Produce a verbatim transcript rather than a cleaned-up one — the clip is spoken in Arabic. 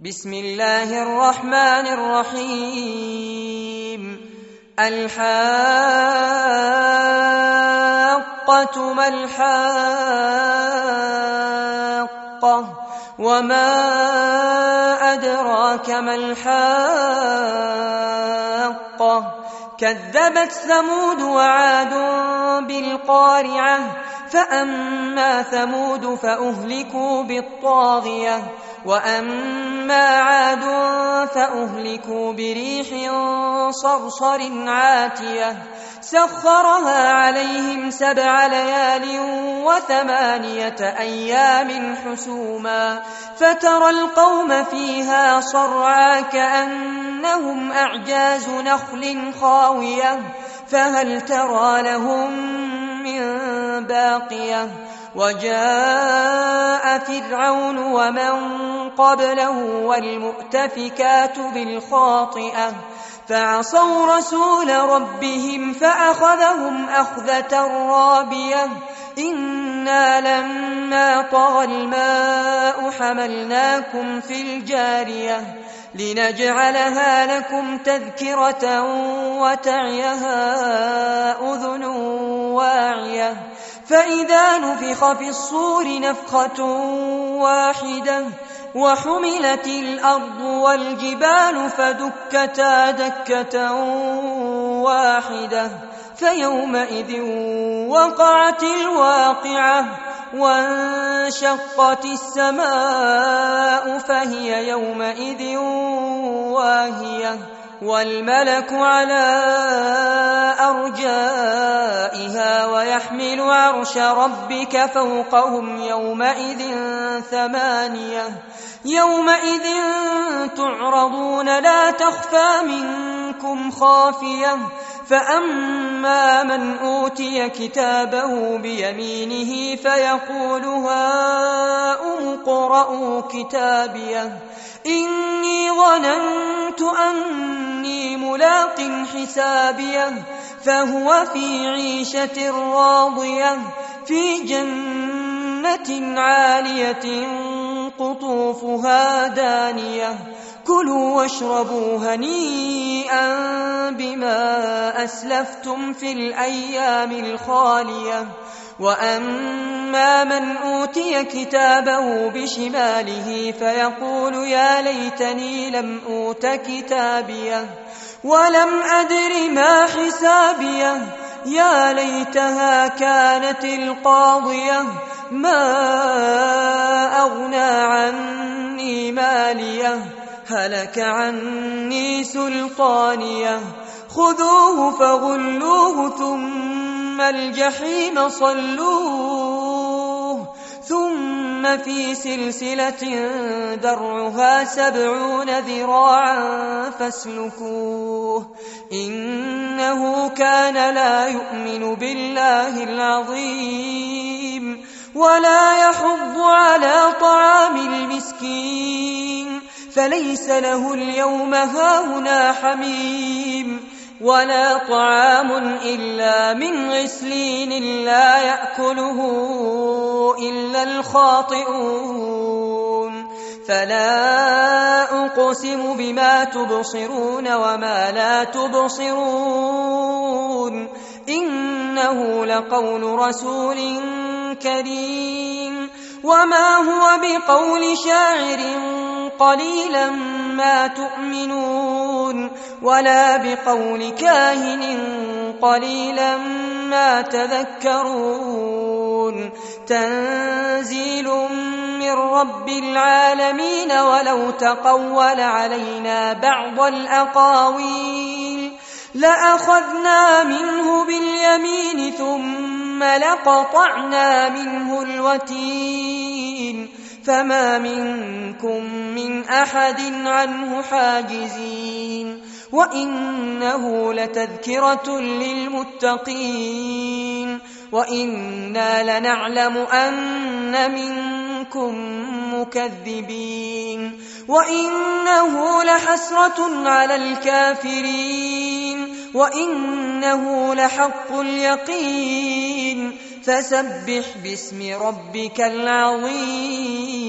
بسم الله الرحمن الرحيم الحاقة ما الحاقة وما أدراك ما الحاقة كذبت ثمود وعاد بالقارعة فأما ثمود فأهلكوا بالطاغية وأما عاد فأهلكوا بريح صرصر عاتية سخرها عليهم سبع ليال وثمانية أيام حسوما فترى القوم فيها صرعا كأنهم أعجاز نخل خاوية فهل ترى لهم من باقية وجاء فرعون ومن قبله والمؤتفكات بالخاطئة فعصوا رسول ربهم فأخذهم أخذة رابية إنا لما طغى الماء حملناكم في الجارية لنجعلها لكم تذكرة وتعيها أذن واعية فإذا نفخ في الصور نفخة واحدة وحملت الأرض والجبال فدكتا دكة واحدة فيومئذ وقعت الواقعة وانشقت السماء فهي يومئذ واهية والملك على أرجائها ويحمل عرش ربك فوقهم يومئذ ثمانية يومئذ تعرضون لا تخفى منكم خافية فأما من أوتي كتابه بيمينه فيقول هاؤم اقرءوا كتابيه إني ظننت أني ملاق حسابيه فهو في عيشة راضية في جنة عالية قطوفها دانية كلوا واشربوا هنيئا بما أسلفتم في الأيام الخالية وأما من أوتي كتابه بشماله فيقول يا ليتني لم أوت كتابيه ولم أدر ما حسابيه يا ليتها كانت القاضية ما أغنى عني ماليه هلك عني سلطانيه خذوه فغلوه ثم الجحيم صلوه ثم في سلسلة درعها سبعون ذراعا فاسلكوه إنه كان لا يؤمن بالله العظيم ولا يحض على طعام المسكين فليس له اليوم هاهنا حميم ولا طعام إلا من غسلين لا يأكله إلا الخاطئون فلا أقسم بما تبصرون وما لا تبصرون إنه لقول رسول كريم وما هو بقول شاعر قليلا ما تؤمنون ولا بقول كاهن قليلا ما تذكرون تنزيل من رب العالمين ولو تقول علينا بعض الأقاويل لأخذنا منه باليمين ثم لقطعنا منه الوتين فما منكم من أحد عنه حاجزين وإنه لتذكرة للمتقين وإنا لنعلم أن منكم مكذبين وإنه لحسرة على الكافرين وإنه لحق اليقين فسبح باسم ربك العظيم